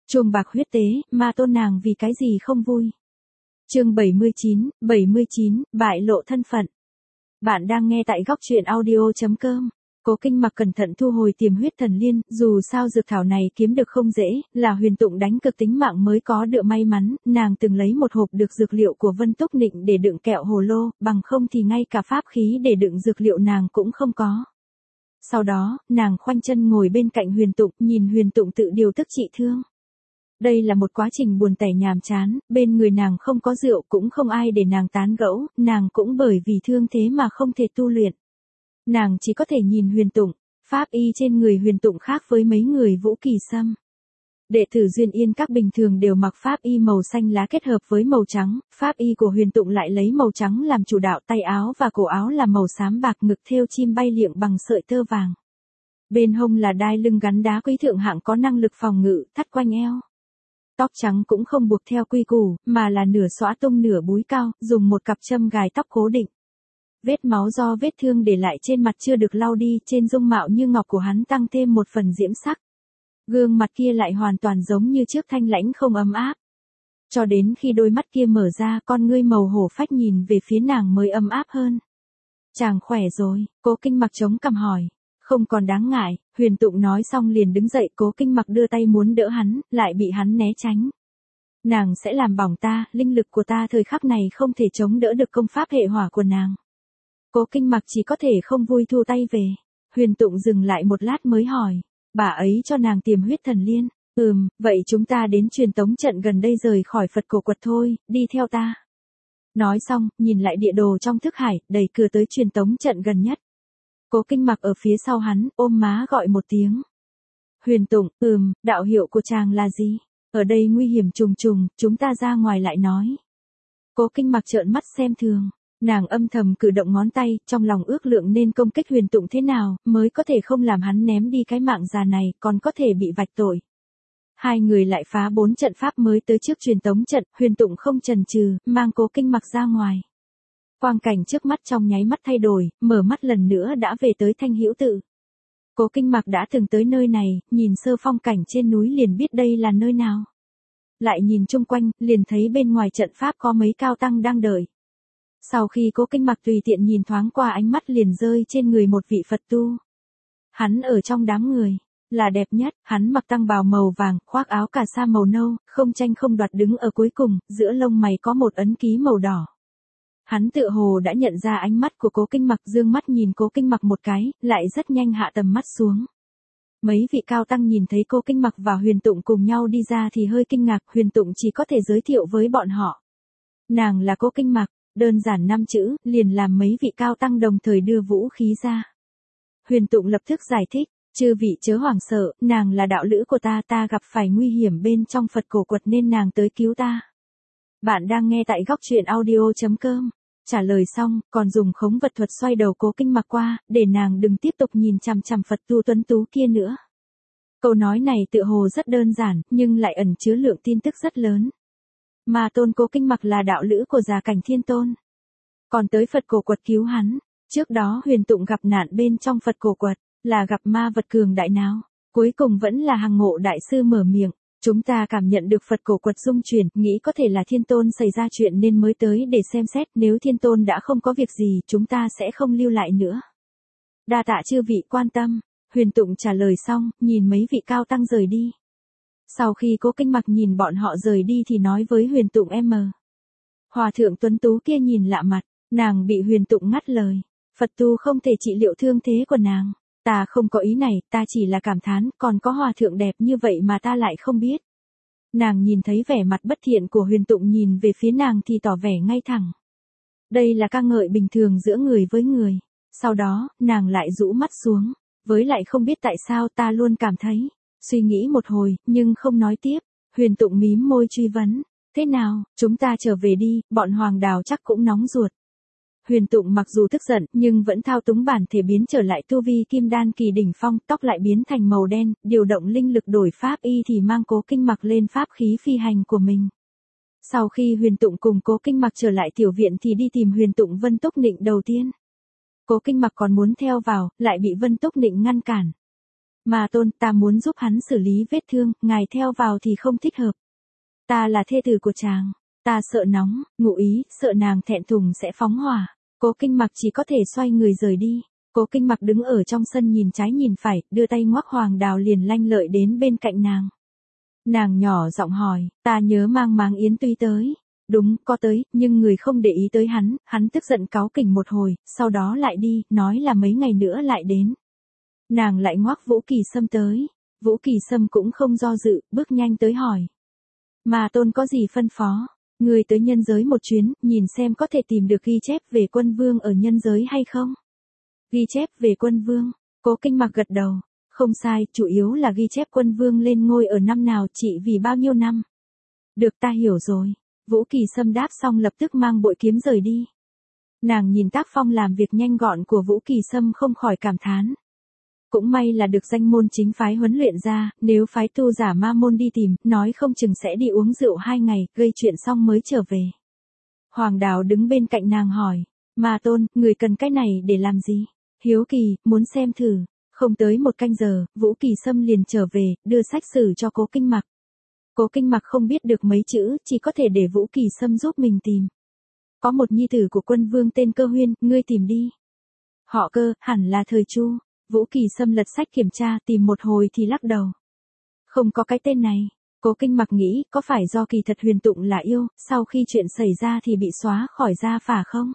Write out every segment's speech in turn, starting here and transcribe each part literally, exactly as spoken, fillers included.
Chuông bạc huyết tế, Ma Tôn nàng vì cái gì không vui. Chương bảy mươi chín, bảy mươi chín, bại lộ thân phận. Bạn đang nghe tại góc truyện audio chấm com. Cố Kinh Mặc cẩn thận thu hồi Tiềm Huyết Thần Liên, dù sao dược thảo này kiếm được không dễ, là Huyền Tụng đánh cực tính mạng mới có được may mắn, nàng từng lấy một hộp được dược liệu của Vân Túc Nịnh để đựng kẹo hồ lô, bằng không thì ngay cả pháp khí để đựng dược liệu nàng cũng không có. Sau đó, nàng khoanh chân ngồi bên cạnh Huyền Tụng, nhìn Huyền Tụng tự điều tức trị thương. Đây là một quá trình buồn tẻ nhàm chán, bên người nàng không có rượu cũng không ai để nàng tán gẫu, nàng cũng bởi vì thương thế mà không thể tu luyện. Nàng chỉ có thể nhìn Huyền Tụng, pháp y trên người Huyền Tụng khác với mấy người Vũ Kỳ Sâm. Đệ tử Duyên Yên các bình thường đều mặc pháp y màu xanh lá kết hợp với màu trắng, pháp y của Huyền Tụng lại lấy màu trắng làm chủ đạo, tay áo và cổ áo là màu xám bạc, ngực thêu chim bay liệng bằng sợi tơ vàng. Bên hông là đai lưng gắn đá quý thượng hạng có năng lực phòng ngự, thắt quanh eo. Tóc trắng cũng không buộc theo quy củ, mà là nửa xõa tung nửa búi cao, dùng một cặp châm gài tóc cố định. Vết máu do vết thương để lại trên mặt chưa được lau đi, trên dung mạo như ngọc của hắn tăng thêm một phần diễm sắc. Gương mặt kia lại hoàn toàn giống như trước, thanh lãnh không ấm áp. Cho đến khi đôi mắt kia mở ra, con ngươi màu hổ phách nhìn về phía nàng mới ấm áp hơn. Chàng khỏe rồi, Cố Kinh Mặc chống cằm hỏi. Không còn đáng ngại, Huyền Tụng nói xong liền đứng dậy. Cố Kinh Mặc đưa tay muốn đỡ hắn, lại bị hắn né tránh. Nàng sẽ làm bỏng ta, linh lực của ta thời khắc này không thể chống đỡ được công pháp hệ hỏa của nàng. Cố Kinh Mặc chỉ có thể không vui thu tay về. Huyền Tụng dừng lại một lát mới hỏi, bà ấy cho nàng Tiềm Huyết Thần Liên. Ừm, vậy chúng ta đến truyền tống trận gần đây rời khỏi Phật Cổ Quật thôi, đi theo ta. Nói xong, nhìn lại địa đồ trong thức hải, đẩy cửa tới truyền tống trận gần nhất. Cố Kinh Mặc ở phía sau hắn, ôm má gọi một tiếng. Huyền Tụng, ừm, đạo hiệu của chàng là gì? Ở đây nguy hiểm trùng trùng, chúng ta ra ngoài lại nói. Cố Kinh Mặc trợn mắt xem thường. Nàng âm thầm cử động ngón tay, trong lòng ước lượng nên công kích Huyền Tụng thế nào, mới có thể không làm hắn ném đi cái mạng già này, còn có thể bị vạch tội. Hai người lại phá bốn trận pháp mới tới trước truyền tống trận, Huyền Tụng không chần chừ, mang Cố Kinh Mặc ra ngoài. Quang cảnh trước mắt trong nháy mắt thay đổi, mở mắt lần nữa đã về tới Thanh Hữu Tự. Cố Kinh Mặc đã từng tới nơi này, nhìn sơ phong cảnh trên núi liền biết đây là nơi nào. Lại nhìn chung quanh, liền thấy bên ngoài trận pháp có mấy cao tăng đang đợi. Sau khi Cố Kinh Mặc tùy tiện nhìn thoáng qua, ánh mắt liền rơi trên người một vị Phật tu. Hắn ở trong đám người, là đẹp nhất, hắn mặc tăng bào màu vàng, khoác áo cà sa màu nâu, không tranh không đoạt đứng ở cuối cùng, giữa lông mày có một ấn ký màu đỏ. Hắn tựa hồ đã nhận ra ánh mắt của Cố Kinh Mặc, dương mắt nhìn Cố Kinh Mặc một cái, lại rất nhanh hạ tầm mắt xuống. Mấy vị cao tăng nhìn thấy Cố Kinh Mặc và Huyền Tụng cùng nhau đi ra thì hơi kinh ngạc, Huyền Tụng chỉ có thể giới thiệu với bọn họ. Nàng là Cố Kinh Mặc, đơn giản năm chữ, liền làm mấy vị cao tăng đồng thời đưa vũ khí ra. Huyền Tụng lập tức giải thích, chư vị chớ hoảng sợ, nàng là đạo lữ của ta, ta gặp phải nguy hiểm bên trong Phật Cổ Quật nên nàng tới cứu ta. Bạn đang nghe tại góc truyện audio chấm com. Trả lời xong, còn dùng khống vật thuật xoay đầu Cố Kinh Mặc qua, để nàng đừng tiếp tục nhìn chằm chằm Phật tu tuấn tú kia nữa. Câu nói này tựa hồ rất đơn giản, nhưng lại ẩn chứa lượng tin tức rất lớn. Ma Tôn Cố Kinh Mặc là đạo lữ của Già Cảnh Thiên Tôn. Còn tới Phật Cổ Quật cứu hắn. Trước đó Huyền Tụng gặp nạn bên trong Phật Cổ Quật, là gặp ma vật cường đại nào. Cuối cùng vẫn là Hằng Ngộ Đại Sư mở miệng. Chúng ta cảm nhận được Phật Cổ Quật rung chuyển, nghĩ có thể là Thiên Tôn xảy ra chuyện nên mới tới để xem xét, nếu Thiên Tôn đã không có việc gì, chúng ta sẽ không lưu lại nữa. Đa tạ chư vị quan tâm. Huyền Tụng trả lời xong, nhìn mấy vị cao tăng rời đi. Sau khi Cố Kinh Mặc nhìn bọn họ rời đi thì nói với Huyền Tụng em. Hòa thượng tuấn tú kia nhìn lạ mặt, nàng bị Huyền Tụng ngắt lời. Phật tu không thể trị liệu thương thế của nàng. Ta không có ý này, ta chỉ là cảm thán, còn có hòa thượng đẹp như vậy mà ta lại không biết. Nàng nhìn thấy vẻ mặt bất thiện của Huyền Tụng nhìn về phía nàng thì tỏ vẻ ngay thẳng. Đây là ca ngợi bình thường giữa người với người. Sau đó, nàng lại rũ mắt xuống. Với lại không biết tại sao ta luôn cảm thấy. Suy nghĩ một hồi, nhưng không nói tiếp. Huyền Tụng mím môi truy vấn. Thế nào, chúng ta trở về đi, bọn Hoàng Đào chắc cũng nóng ruột. Huyền Tụng mặc dù tức giận, nhưng vẫn thao túng bản thể biến trở lại tu vi kim đan kỳ đỉnh phong, tóc lại biến thành màu đen, điều động linh lực đổi pháp y thì mang Cố Kinh Mặc lên pháp khí phi hành của mình. Sau khi Huyền Tụng cùng Cố Kinh Mặc trở lại tiểu viện thì đi tìm Huyền Tụng Vân Túc Nịnh đầu tiên. Cố Kinh Mặc còn muốn theo vào, lại bị Vân Túc Nịnh ngăn cản. Mà Tôn, ta muốn giúp hắn xử lý vết thương, ngài theo vào thì không thích hợp. Ta là thê tử của chàng. Ta sợ nóng, ngụ ý, sợ nàng thẹn thùng sẽ phóng hỏa. Cố Kinh Mặc chỉ có thể xoay người rời đi. Cố Kinh Mặc đứng ở trong sân nhìn trái nhìn phải, đưa tay ngoắc Hoàng Đào liền lanh lợi đến bên cạnh nàng. Nàng nhỏ giọng hỏi, ta nhớ mang Máng Yến Tuy tới. Đúng, có tới, nhưng người không để ý tới hắn, hắn tức giận cáu kỉnh một hồi, sau đó lại đi, nói là mấy ngày nữa lại đến. Nàng lại ngoắc Vũ Kỳ Sâm tới. Vũ Kỳ Sâm cũng không do dự, bước nhanh tới hỏi. Mà Tôn có gì phân phó? Người tới nhân giới một chuyến, nhìn xem có thể tìm được ghi chép về quân vương ở nhân giới hay không? Ghi chép về quân vương, Cố Kinh Mặc gật đầu. Không sai, chủ yếu là ghi chép quân vương lên ngôi ở năm nào, chỉ vì bao nhiêu năm. Được, ta hiểu rồi. Vũ Kỳ Sâm đáp xong lập tức mang bội kiếm rời đi. Nàng nhìn tác phong làm việc nhanh gọn của Vũ Kỳ Sâm không khỏi cảm thán. Cũng may là được danh môn chính phái huấn luyện ra, nếu phái tu giả ma môn đi tìm, nói không chừng sẽ đi uống rượu hai ngày, gây chuyện xong mới trở về. Hoàng Đào đứng bên cạnh nàng hỏi, Ma Tôn, người cần cái này để làm gì? Hiếu kỳ, muốn xem thử. Không tới một canh giờ, Vũ Kỳ Sâm liền trở về, đưa sách sử cho Cố Kinh Mặc. Cố Kinh Mặc không biết được mấy chữ, chỉ có thể để Vũ Kỳ Sâm giúp mình tìm. Có một nhi tử của quân vương tên Cơ Huyên, ngươi tìm đi. Họ Cơ, hẳn là thời Chu. Vũ Kỳ Sâm lật sách kiểm tra, tìm một hồi thì lắc đầu. Không có cái tên này. Cố Kinh Mặc nghĩ, có phải do kỳ thật Huyền Tụng là yêu, sau khi chuyện xảy ra thì bị xóa khỏi gia phả không?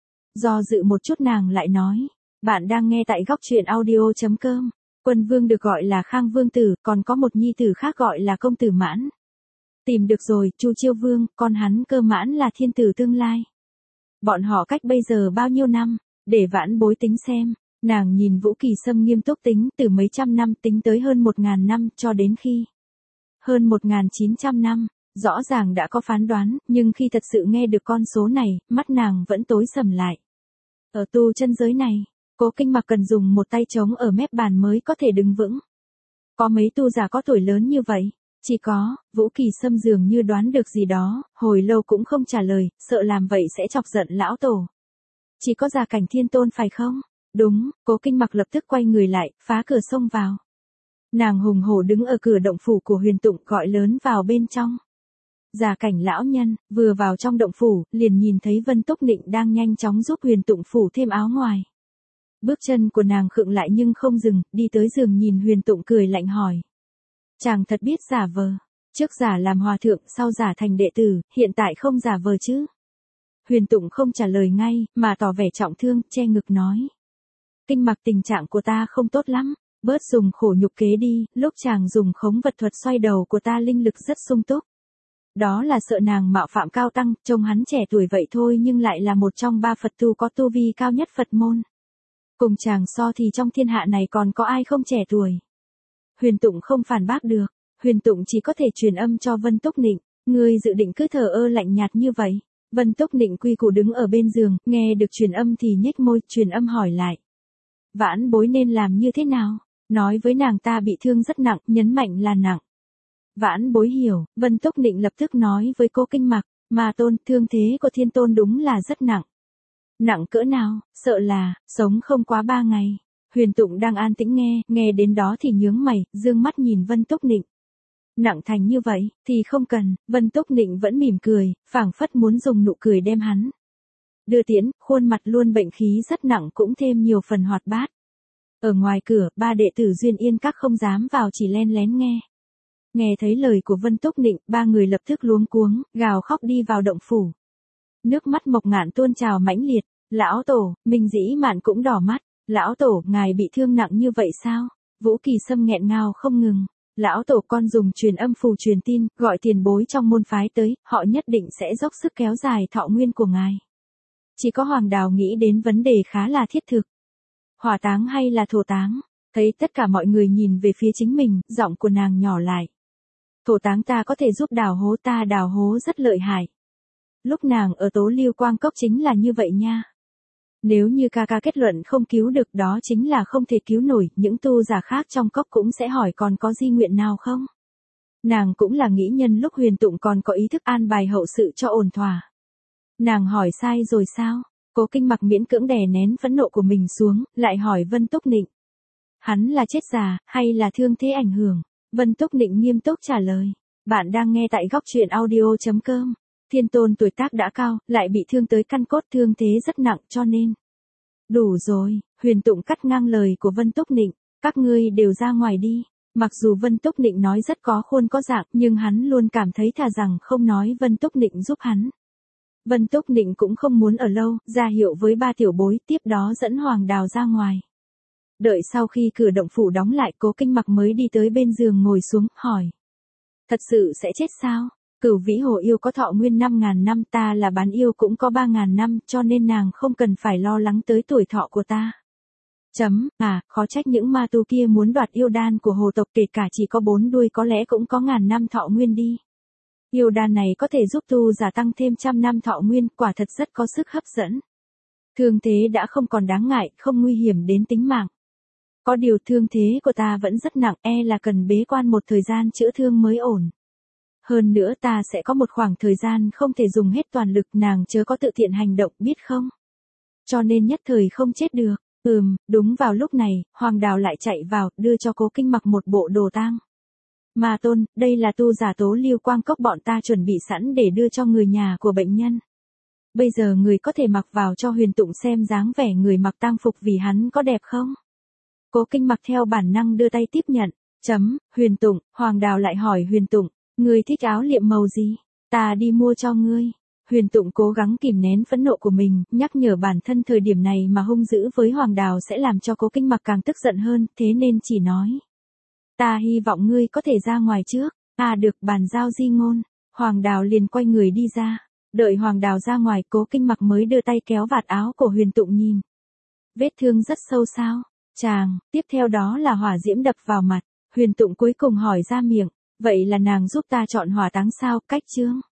Do dự một chút nàng lại nói. Bạn đang nghe tại góc truyện audio chấm com. Quân vương được gọi là Khang Vương Tử, còn có một nhi tử khác gọi là Công Tử Mãn. Tìm được rồi, Chu Chiêu Vương, con hắn Cơ Mãn là thiên tử tương lai. Bọn họ cách bây giờ bao nhiêu năm, để vãn bối tính xem. Nàng nhìn Vũ Kỳ Sâm nghiêm túc tính, từ mấy trăm năm tính tới hơn một ngàn năm, cho đến khi hơn một ngàn chín trăm năm, rõ ràng đã có phán đoán, nhưng khi thật sự nghe được con số này, mắt nàng vẫn tối sầm lại. Ở tu chân giới này, Cố Kinh Mặc cần dùng một tay trống ở mép bàn mới có thể đứng vững. Có mấy tu giả có tuổi lớn như vậy? Chỉ có, Vũ Kỳ Sâm dường như đoán được gì đó, hồi lâu cũng không trả lời, sợ làm vậy sẽ chọc giận lão tổ. Chỉ có Già Cảnh Thiên Tôn phải không? Đúng, Cố Kinh Mặc lập tức quay người lại, phá cửa xông vào. Nàng hùng hổ đứng ở cửa động phủ của Huyền Tụng gọi lớn vào bên trong. Già Cảnh lão nhân, vừa vào trong động phủ, liền nhìn thấy Vân Túc Nịnh đang nhanh chóng giúp Huyền Tụng phủ thêm áo ngoài. Bước chân của nàng khựng lại nhưng không dừng, đi tới giường nhìn Huyền Tụng cười lạnh hỏi. Chàng thật biết giả vờ, trước giả làm hòa thượng, sau giả thành đệ tử, hiện tại không giả vờ chứ? Huyền Tụng không trả lời ngay, mà tỏ vẻ trọng thương, che ngực nói. Kinh Mặc, tình trạng của ta không tốt lắm, bớt dùng khổ nhục kế đi, lúc chàng dùng khống vật thuật xoay đầu của ta linh lực rất sung túc. Đó là sợ nàng mạo phạm cao tăng, trông hắn trẻ tuổi vậy thôi nhưng lại là một trong ba Phật tu có tu vi cao nhất Phật môn. Cùng chàng so thì trong thiên hạ này còn có ai không trẻ tuổi. Huyền Tụng không phản bác được, Huyền Tụng chỉ có thể truyền âm cho Vân Túc Nịnh, ngươi dự định cứ thờ ơ lạnh nhạt như vậy. Vân Túc Nịnh quy củ đứng ở bên giường, nghe được truyền âm thì nhếch môi, truyền âm hỏi lại. Vãn bối nên làm như thế nào? Nói với nàng ta bị thương rất nặng, nhấn mạnh là nặng. Vãn bối hiểu, Vân Túc Nịnh lập tức nói với Cố Kinh Mặc, mà Tôn, thương thế của Thiên Tôn đúng là rất nặng. Nặng cỡ nào, sợ là, sống không quá ba ngày. Huyền Tụng đang an tĩnh nghe, nghe đến đó thì nhướng mày, dương mắt nhìn Vân Túc Nịnh. Nặng thành như vậy, thì không cần, Vân Túc Nịnh vẫn mỉm cười, phảng phất muốn dùng nụ cười đem hắn đưa tiễn, khuôn mặt luôn bệnh khí rất nặng cũng thêm nhiều phần hoạt bát. Ở ngoài cửa, ba đệ tử Duyên Yên Các không dám vào chỉ len lén nghe. Nghe thấy lời của Vân Túc Nịnh, ba người lập tức luống cuống, gào khóc đi vào động phủ. Nước mắt Mộc Ngạn tuôn trào mãnh liệt, lão tổ, Minh Dĩ Mạn cũng đỏ mắt, lão tổ, ngài bị thương nặng như vậy sao? Vũ Kỳ Sâm nghẹn ngào không ngừng. Lão tổ, con dùng truyền âm phù truyền tin, gọi tiền bối trong môn phái tới, họ nhất định sẽ dốc sức kéo dài thọ nguyên của ngài. Chỉ có Hoàng Đào nghĩ đến vấn đề khá là thiết thực. Hỏa táng hay là thổ táng? Thấy tất cả mọi người nhìn về phía chính mình, giọng của nàng nhỏ lại. Thổ táng ta có thể giúp đào hố, ta đào hố rất lợi hại. Lúc nàng ở Tố Lưu Quang Cốc chính là như vậy nha. Nếu như ca ca kết luận không cứu được đó chính là không thể cứu nổi, những tu giả khác trong cốc cũng sẽ hỏi còn có di nguyện nào không? Nàng cũng là nghĩ nhân lúc Huyền Tụng còn có ý thức an bài hậu sự cho ổn thỏa. Nàng hỏi sai rồi sao? Cố Kinh Mặc miễn cưỡng đè nén phẫn nộ của mình xuống, lại hỏi Vân Túc Nịnh. Hắn là chết già, hay là thương thế ảnh hưởng? Vân Túc Nịnh nghiêm túc trả lời. Bạn đang nghe tại góc truyện audio.com. Thiên Tôn tuổi tác đã cao, lại bị thương tới căn cốt, thương thế rất nặng cho nên. Đủ rồi, Huyền Tụng cắt ngang lời của Vân Túc Nịnh. Các ngươi đều ra ngoài đi. Mặc dù Vân Túc Nịnh nói rất có khuôn có dạng, nhưng hắn luôn cảm thấy thà rằng không nói Vân Túc Nịnh giúp hắn. Vân Túc Nịnh cũng không muốn ở lâu, ra hiệu với ba tiểu bối, tiếp đó dẫn Hoàng Đào ra ngoài. Đợi sau khi cửa động phủ đóng lại, Cố Kinh Mặc mới đi tới bên giường ngồi xuống, hỏi. Thật sự sẽ chết sao? Cửu Vĩ Hồ yêu có thọ nguyên năm ngàn năm, ta là bán yêu cũng có ba ngàn năm, cho nên nàng không cần phải lo lắng tới tuổi thọ của ta. Chấm, à, khó trách những ma tu kia muốn đoạt yêu đan của hồ tộc, kể cả chỉ có bốn đuôi có lẽ cũng có ngàn năm thọ nguyên đi. Yêu đan này có thể giúp tu giả tăng thêm trăm năm thọ nguyên, quả thật rất có sức hấp dẫn. Thương thế đã không còn đáng ngại, không nguy hiểm đến tính mạng. Có điều thương thế của ta vẫn rất nặng, e là cần bế quan một thời gian chữa thương mới ổn. Hơn nữa ta sẽ có một khoảng thời gian không thể dùng hết toàn lực, nàng chớ có tự tiện hành động, biết không? Cho nên nhất thời không chết được. Ừm, đúng vào lúc này, Hoàng Đào lại chạy vào, đưa cho Cố Kinh Mặc một bộ đồ tang. Ma Tôn, đây là tu giả Tố Lưu Quang Cốc bọn ta chuẩn bị sẵn để đưa cho người nhà của bệnh nhân. Bây giờ người có thể mặc vào cho Huyền Tụng xem dáng vẻ người mặc tang phục vì hắn có đẹp không? Cố Kinh Mặc theo bản năng đưa tay tiếp nhận. Chấm, Huyền Tụng, Hoàng Đào lại hỏi Huyền Tụng, ngươi thích áo liệm màu gì? Ta đi mua cho ngươi. Huyền Tụng cố gắng kìm nén phẫn nộ của mình, nhắc nhở bản thân thời điểm này mà hung dữ với Hoàng Đào sẽ làm cho Cố Kinh Mặc càng tức giận hơn, thế nên chỉ nói. Ta hy vọng ngươi có thể ra ngoài trước. À được, bàn giao di ngôn. Hoàng Đào liền quay người đi ra. Đợi Hoàng Đào ra ngoài, Cố Kinh Mặc mới đưa tay kéo vạt áo của Huyền Tụng nhìn. Vết thương rất sâu sao? Chàng, tiếp theo đó là hỏa diễm đập vào mặt. Huyền Tụng cuối cùng hỏi ra miệng, vậy là nàng giúp ta chọn hỏa táng sao? Cách chương.